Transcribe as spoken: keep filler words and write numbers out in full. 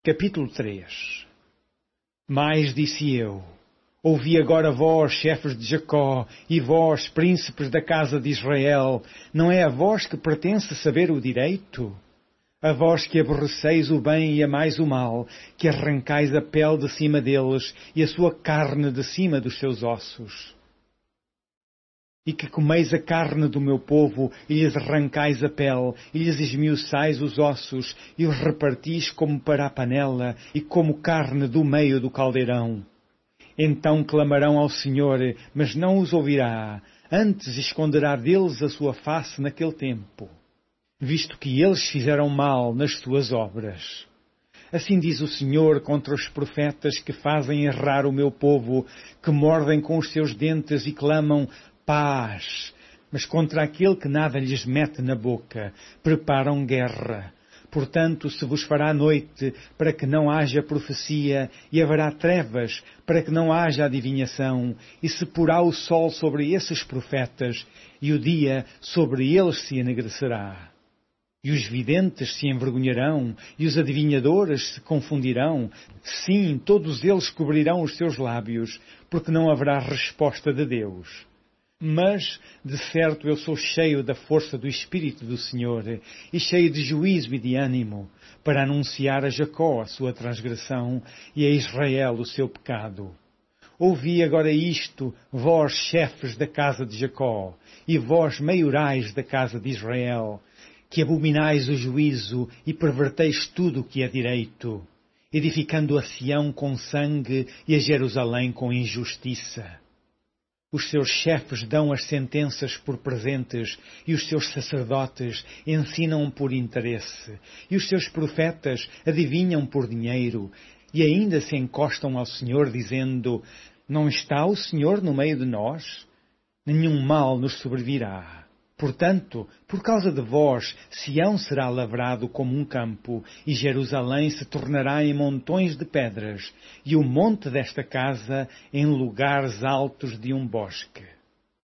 Capítulo três. Mas disse eu: ouvi agora vós, chefes de Jacó, e vós, príncipes da casa de Israel, não é a vós que pertence saber o direito? A vós que aborreceis o bem e amais o mal, que arrancais a pele de cima deles e a sua carne de cima dos seus ossos. E que comeis a carne do meu povo, e lhes arrancais a pele, e lhes esmiuçais os ossos, e os repartis como para a panela, e como carne do meio do caldeirão. Então clamarão ao Senhor, mas não os ouvirá, antes esconderá deles a sua face naquele tempo, visto que eles fizeram mal nas suas obras. Assim diz o Senhor contra os profetas que fazem errar o meu povo, que mordem com os seus dentes e clamam paz, mas contra aquele que nada lhes mete na boca, preparam guerra. Portanto, se vos fará noite, para que não haja profecia, e haverá trevas, para que não haja adivinhação, e se porá o sol sobre esses profetas, e o dia sobre eles se enegrecerá. E os videntes se envergonharão, e os adivinhadores se confundirão. Sim, todos eles cobrirão os seus lábios, porque não haverá resposta de Deus. Mas, de certo, eu sou cheio da força do Espírito do Senhor, e cheio de juízo e de ânimo, para anunciar a Jacó a sua transgressão, e a Israel o seu pecado. Ouvi agora isto, vós, chefes da casa de Jacó, e vós, maiorais da casa de Israel, que abominais o juízo e perverteis tudo o que é direito, edificando a Sião com sangue e a Jerusalém com injustiça. Os seus chefes dão as sentenças por presentes, e os seus sacerdotes ensinam por interesse, e os seus profetas adivinham por dinheiro, e ainda se encostam ao Senhor, dizendo: não está o Senhor no meio de nós? Nenhum mal nos sobrevirá. Portanto, por causa de vós, Sião será lavrado como um campo, e Jerusalém se tornará em montões de pedras, e o monte desta casa em lugares altos de um bosque.